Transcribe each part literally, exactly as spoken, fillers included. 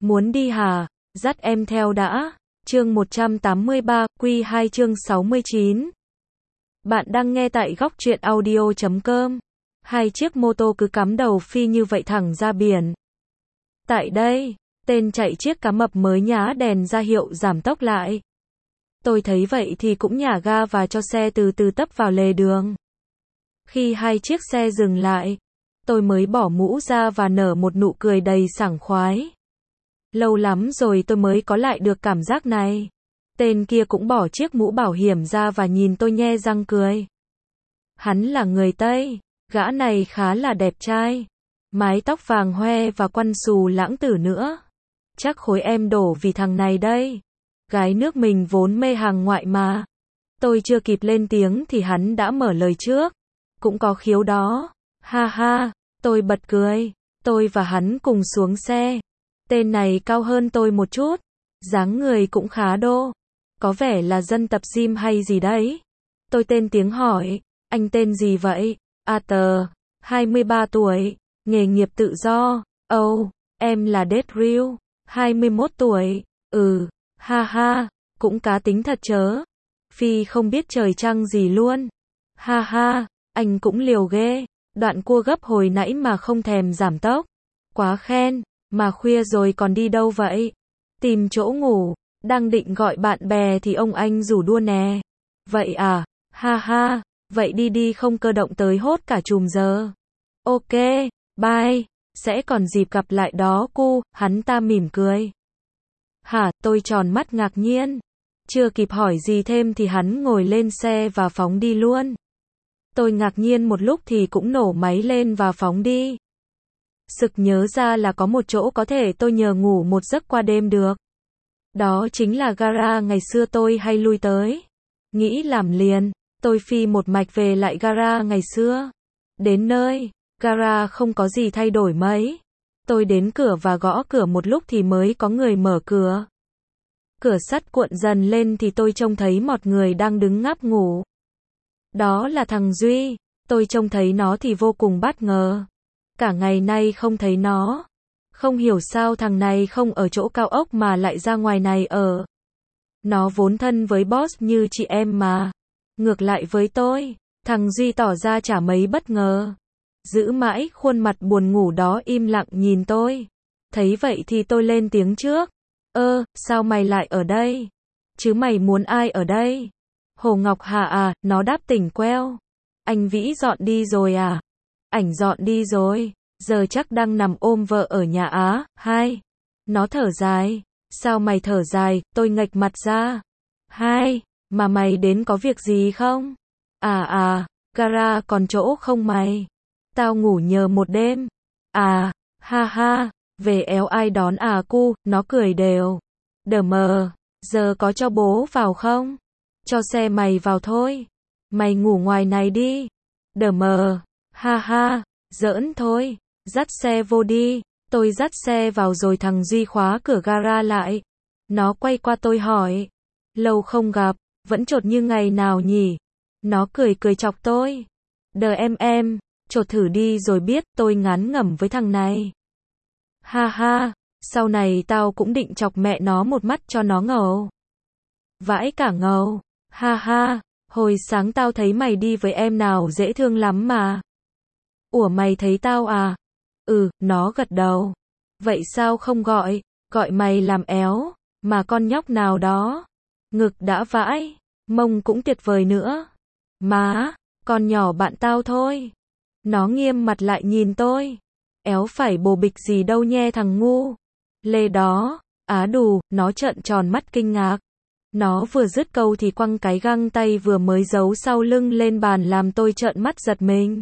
Muốn đi hả? Dắt em theo đã. Chương một trăm tám mươi ba, Quy hai chương sáu mươi chín. Bạn đang nghe tại góc truyện audio chấm com. Hai chiếc mô tô cứ cắm đầu phi như vậy thẳng ra biển. Tại đây, tên chạy chiếc cá mập mới nhá đèn ra hiệu giảm tốc lại. Tôi thấy vậy thì cũng nhả ga và cho xe từ từ tấp vào lề đường. Khi hai chiếc xe dừng lại, tôi mới bỏ mũ ra và nở một nụ cười đầy sảng khoái. Lâu lắm rồi tôi mới có lại được cảm giác này. Tên kia cũng bỏ chiếc mũ bảo hiểm ra và nhìn tôi nhe răng cười. Hắn là người Tây, gã này khá là đẹp trai. Mái tóc vàng hoe và quăn xù lãng tử nữa. Chắc khối em đổ vì thằng này đây. Gái nước mình vốn mê hàng ngoại mà. Tôi chưa kịp lên tiếng thì hắn đã mở lời trước. Cũng có khiếu đó. Ha ha, tôi bật cười. Tôi và hắn cùng xuống xe. Tên này cao hơn tôi một chút. Dáng người cũng khá đô. Có vẻ là dân tập gym hay gì đấy. Tôi tên tiếng hỏi. Anh tên gì vậy? A tờ. hai mươi ba tuổi. Nghề nghiệp tự do. Âu. Oh, em là Deadreal. hai mươi mốt tuổi. Ừ. Ha ha. Cũng cá tính thật chớ. Phi không biết trời trăng gì luôn. Ha ha. Anh cũng liều ghê. Đoạn cua gấp hồi nãy mà không thèm giảm tốc. Quá khen. Mà khuya rồi còn đi đâu vậy? Tìm chỗ ngủ. Đang định gọi bạn bè thì ông anh rủ đua nè. Vậy à? Ha ha. Vậy đi đi không cơ động tới hốt cả chùm giờ. Ok. Bye. Sẽ còn dịp gặp lại đó cu. Hắn ta mỉm cười. Hả? Tôi tròn mắt ngạc nhiên. Chưa kịp hỏi gì thêm thì hắn ngồi lên xe và phóng đi luôn. Tôi ngạc nhiên một lúc thì cũng nổ máy lên và phóng đi. Sực nhớ ra là có một chỗ có thể tôi nhờ ngủ một giấc qua đêm được. Đó chính là gara ngày xưa tôi hay lui tới. Nghĩ làm liền, tôi phi một mạch về lại gara ngày xưa. Đến nơi, gara không có gì thay đổi mấy. Tôi đến cửa và gõ cửa một lúc thì mới có người mở cửa. Cửa sắt cuộn dần lên thì tôi trông thấy một người đang đứng ngáp ngủ. Đó là thằng Duy. Tôi trông thấy nó thì vô cùng bất ngờ. Cả ngày nay không thấy nó. Không hiểu sao thằng này không ở chỗ cao ốc mà lại ra ngoài này ở. Nó vốn thân với boss như chị em mà. Ngược lại với tôi, thằng Duy tỏ ra chả mấy bất ngờ. Giữ mãi khuôn mặt buồn ngủ đó im lặng nhìn tôi. Thấy vậy thì tôi lên tiếng trước. Ơ, sao mày lại ở đây? Chứ mày muốn ai ở đây? Hồ Ngọc Hà à, nó đáp tỉnh queo. Anh Vĩ dọn đi rồi à? Ảnh dọn đi rồi, giờ chắc đang nằm ôm vợ ở nhà á. Hai. Nó thở dài. Sao mày thở dài? Tôi nghệch mặt ra. Hai. Mà mày đến có việc gì không? À à, gara còn chỗ không mày? Tao ngủ nhờ một đêm. À, ha ha, về éo ai đón à cu, nó cười đều. Đờ mờ, giờ có cho bố vào không? Cho xe mày vào thôi. Mày ngủ ngoài này đi. Đờ mờ. Ha ha, giỡn thôi, dắt xe vô đi. Tôi dắt xe vào rồi thằng Duy khóa cửa gara lại. Nó quay qua tôi hỏi. Lâu không gặp, vẫn chột như ngày nào nhỉ? Nó cười cười chọc tôi. Đờ em em, chột thử đi rồi biết. Tôi ngán ngẩm với thằng này. Ha ha, sau này tao cũng định chọc mẹ nó một mắt cho nó ngầu. Vãi cả ngầu. Ha ha, hồi sáng tao thấy mày đi với em nào dễ thương lắm mà. Ủa mày thấy tao à? Ừ, nó gật đầu. Vậy sao không gọi, gọi mày làm éo, mà con nhóc nào đó. Ngực đã vãi, mông cũng tuyệt vời nữa. Má, con nhỏ bạn tao thôi. Nó nghiêm mặt lại nhìn tôi. Éo phải bồ bịch gì đâu nhe thằng ngu. Lê đó, á đù, nó trợn tròn mắt kinh ngạc. Nó vừa dứt câu thì quăng cái găng tay vừa mới giấu sau lưng lên bàn làm tôi trợn mắt giật mình.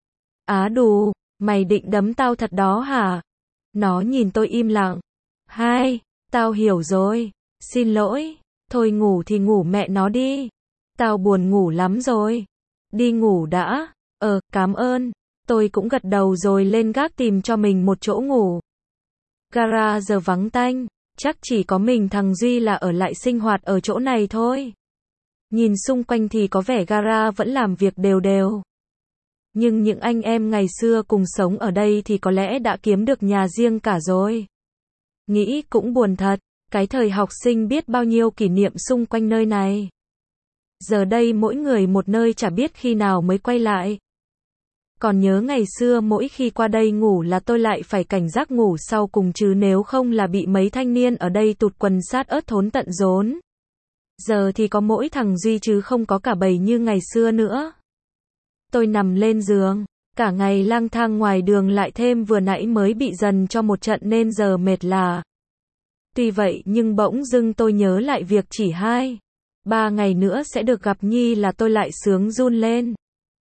Á đù, mày định đấm tao thật đó hả? Nó nhìn tôi im lặng. Hai, tao hiểu rồi. Xin lỗi. Thôi ngủ thì ngủ mẹ nó đi. Tao buồn ngủ lắm rồi. Đi ngủ đã. Ờ, cảm ơn. Tôi cũng gật đầu rồi lên gác tìm cho mình một chỗ ngủ. Gara giờ vắng tanh. Chắc chỉ có mình thằng Duy là ở lại sinh hoạt ở chỗ này thôi. Nhìn xung quanh thì có vẻ gara vẫn làm việc đều đều. Nhưng những anh em ngày xưa cùng sống ở đây thì có lẽ đã kiếm được nhà riêng cả rồi. Nghĩ cũng buồn thật, cái thời học sinh biết bao nhiêu kỷ niệm xung quanh nơi này. Giờ đây mỗi người một nơi chả biết khi nào mới quay lại. Còn nhớ ngày xưa mỗi khi qua đây ngủ là tôi lại phải cảnh giác ngủ sau cùng chứ nếu không là bị mấy thanh niên ở đây tụt quần sát ớt thốn tận rốn. Giờ thì có mỗi thằng Duy chứ không có cả bầy như ngày xưa nữa. Tôi nằm lên giường, cả ngày lang thang ngoài đường lại thêm vừa nãy mới bị dần cho một trận nên giờ mệt lả. Tuy vậy nhưng bỗng dưng tôi nhớ lại việc chỉ hai, ba ngày nữa sẽ được gặp Nhi là tôi lại sướng run lên.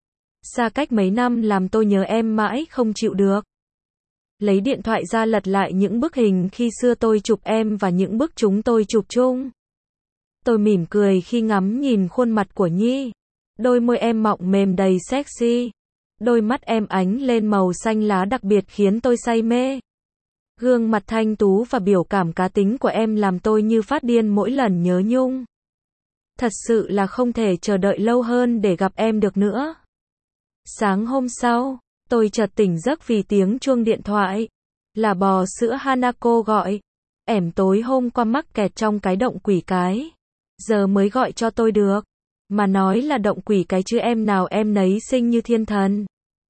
Xa cách mấy năm làm tôi nhớ em mãi không chịu được. Lấy điện thoại ra lật lại những bức hình khi xưa tôi chụp em và những bức chúng tôi chụp chung. Tôi mỉm cười khi ngắm nhìn khuôn mặt của Nhi. Đôi môi em mọng mềm đầy sexy. Đôi mắt em ánh lên màu xanh lá đặc biệt khiến tôi say mê. Gương mặt thanh tú và biểu cảm cá tính của em làm tôi như phát điên mỗi lần nhớ nhung. Thật sự là không thể chờ đợi lâu hơn để gặp em được nữa. Sáng hôm sau, tôi chợt tỉnh giấc vì tiếng chuông điện thoại. Là bò sữa Hanako gọi. Ẻm tối hôm qua mắc kẹt trong cái động quỷ cái. Giờ mới gọi cho tôi được. Mà nói là động quỷ cái chứ em nào em nấy xinh như thiên thần.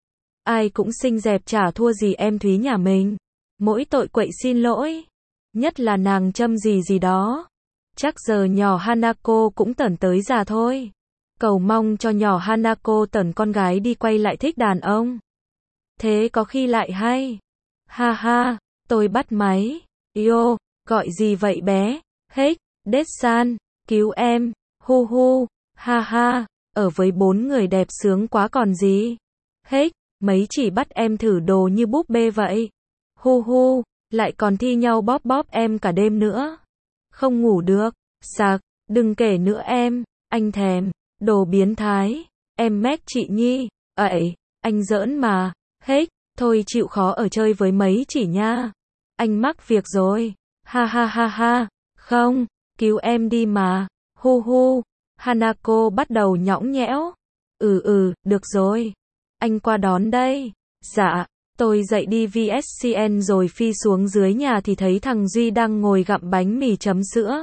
Ai cũng xinh dẹp chả thua gì em Thúy nhà mình. Mỗi tội quậy xin lỗi. Nhất là nàng Trâm gì gì đó. Chắc giờ nhỏ Hanako cũng tởn tới già thôi. Cầu mong cho nhỏ Hanako tởn con gái đi quay lại thích đàn ông. Thế có khi lại hay. Ha ha, tôi bắt máy. Yo, gọi gì vậy bé? Hết, Desan, cứu em. Hu hu, ha ha, ở với bốn người đẹp sướng quá còn gì. Hết, mấy chỉ bắt em thử đồ như búp bê vậy. Hu hu, lại còn thi nhau bóp bóp em cả đêm nữa. Không ngủ được, sạc, đừng kể nữa em, anh thèm, đồ biến thái, em mét chị Nhi, ậy, anh giỡn mà, hết, thôi chịu khó ở chơi với mấy chỉ nha. Anh mắc việc rồi, ha ha ha ha, không, cứu em đi mà, hu hu, Hanako bắt đầu nhõng nhẽo. Ừ ừ, được rồi, anh qua đón đây, dạ. Tôi dậy đi vê ét xê en rồi phi xuống dưới nhà thì thấy thằng Duy đang ngồi gặm bánh mì chấm sữa.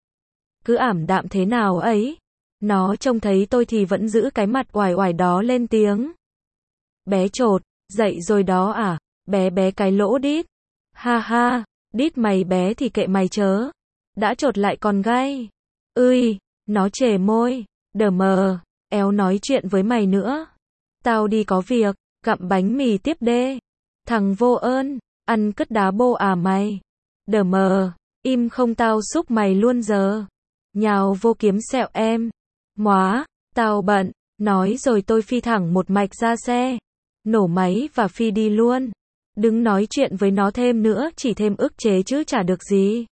Cứ ảm đạm thế nào ấy. Nó trông thấy tôi thì vẫn giữ cái mặt oải oải đó lên tiếng. Bé chột, dậy rồi đó à, bé bé cái lỗ đít. Ha ha, đít mày bé thì kệ mày chớ. Đã chột lại còn gay. Ươi, nó chề môi, đờ mờ, éo nói chuyện với mày nữa. Tao đi có việc, gặm bánh mì tiếp đê. Thằng vô ơn, ăn cứt đá bô à mày. Đờ mờ, im không tao xúc mày luôn giờ. Nhào vô kiếm sẹo em. Móa, tao bận, nói rồi tôi phi thẳng một mạch ra xe. Nổ máy và phi đi luôn. Đừng nói chuyện với nó thêm nữa, chỉ thêm ức chế chứ chả được gì.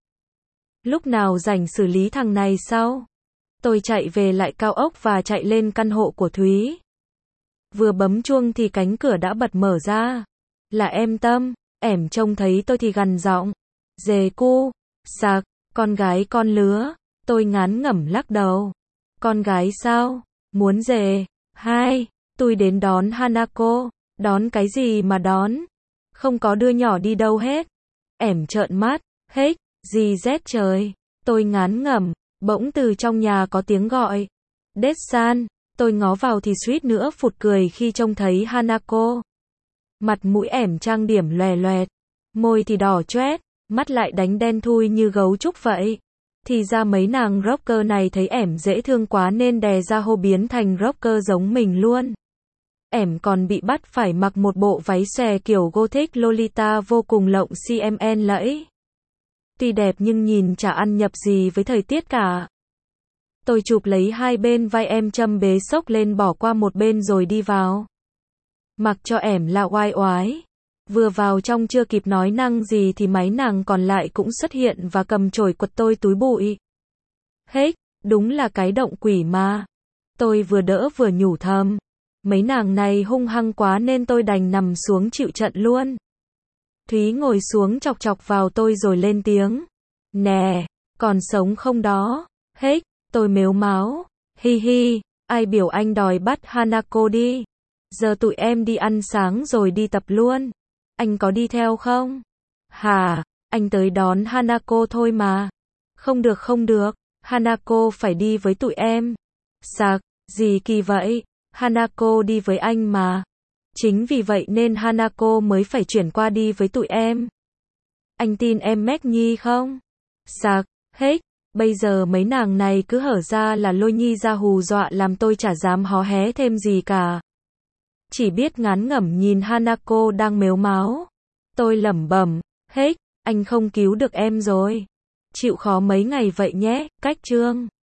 Lúc nào rảnh xử lý thằng này sau. Tôi chạy về lại cao ốc và chạy lên căn hộ của Thúy. Vừa bấm chuông thì cánh cửa đã bật mở ra. Là em Tâm, ẻm trông thấy tôi thì gằn giọng. Dề cu, sạc, con gái con lứa. Tôi ngán ngẩm lắc đầu. Con gái sao? Muốn dề? Hai, tôi đến đón Hanako. Đón cái gì mà đón? Không có đưa nhỏ đi đâu hết. Ẻm trợn mắt, hết, gì rét trời. Tôi ngán ngẩm, bỗng từ trong nhà có tiếng gọi. Desan, tôi ngó vào thì suýt nữa phụt cười khi trông thấy Hanako. Mặt mũi ẻm trang điểm lòe loẹt, môi thì đỏ choét, mắt lại đánh đen thui như gấu trúc vậy. Thì ra mấy nàng rocker này thấy ẻm dễ thương quá nên đè ra hô biến thành rocker giống mình luôn. Ẻm còn bị bắt phải mặc một bộ váy xòe kiểu gothic Lolita vô cùng lộng xê em en lẫy. Tuy đẹp nhưng nhìn chả ăn nhập gì với thời tiết cả. Tôi chụp lấy hai bên vai em Trâm bế xốc lên bỏ qua một bên rồi đi vào. Mặc cho ẻm là oai oái. Vừa vào trong chưa kịp nói năng gì thì mấy nàng còn lại cũng xuất hiện và cầm chổi quật tôi túi bụi. Hết, đúng là cái động quỷ mà. Tôi vừa đỡ vừa nhủ thầm. Mấy nàng này hung hăng quá nên tôi đành nằm xuống chịu trận luôn. Thúy ngồi xuống chọc chọc vào tôi rồi lên tiếng. Nè, còn sống không đó? Hết, tôi mếu máo. Hi hi, ai biểu anh đòi bắt Hanako đi. Giờ tụi em đi ăn sáng rồi đi tập luôn. Anh có đi theo không? Hà, Anh tới đón Hanako thôi mà. Không được không được, Hanako phải đi với tụi em. Sạc, gì kỳ vậy? Hanako đi với anh mà. Chính vì vậy nên Hanako mới phải chuyển qua đi với tụi em. Anh tin em Meg Nhi không? Sạc, hết, bây giờ mấy nàng này cứ hở ra là lôi Nhi ra hù dọa làm tôi chả dám hó hé thêm gì cả. Chỉ biết ngán ngẩm nhìn Hanako đang mếu máo. Tôi lẩm bẩm, hết, anh không cứu được em rồi. Chịu khó mấy ngày vậy nhé, cách chương.